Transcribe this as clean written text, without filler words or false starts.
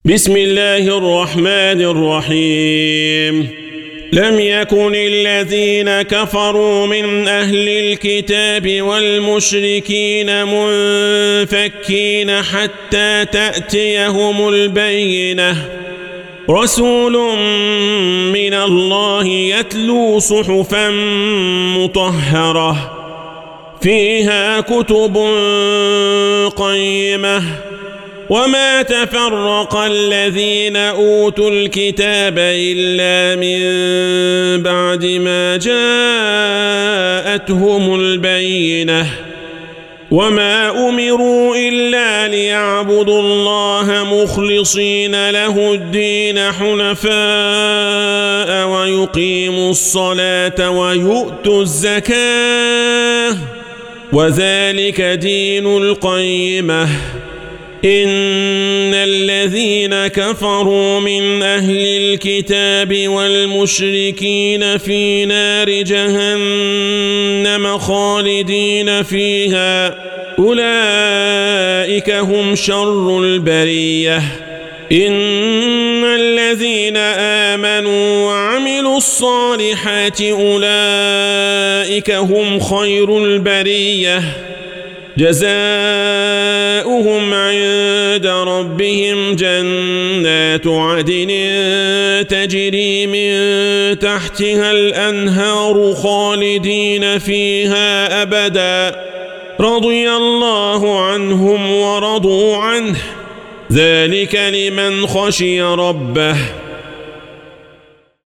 بسم الله الرحمن الرحيم. لم يكن الذين كفروا من أهل الكتاب والمشركين منفكين حتى تأتيهم البينة رسول من الله يتلو صحفا مطهرة فيها كتب قيمة وما تفرق الذين أوتوا الكتاب إلا من بعد ما جاءتهم البينة وما أمروا إلا ليعبدوا الله مخلصين له الدين حنفاء ويقيموا الصلاة ويؤتوا الزكاة وذلك دين القيمة. إن الذين كفروا من أهل الكتاب والمشركين في نار جهنم خالدين فيها أولئك هم شر البرية. إن الذين آمنوا وعملوا الصالحات أولئك هم خير البرية جزاؤهم عند ربهم جنات عدن تجري من تحتها الأنهار خالدين فيها أبدا رضي الله عنهم ورضوا عنه ذلك لمن خشي ربه.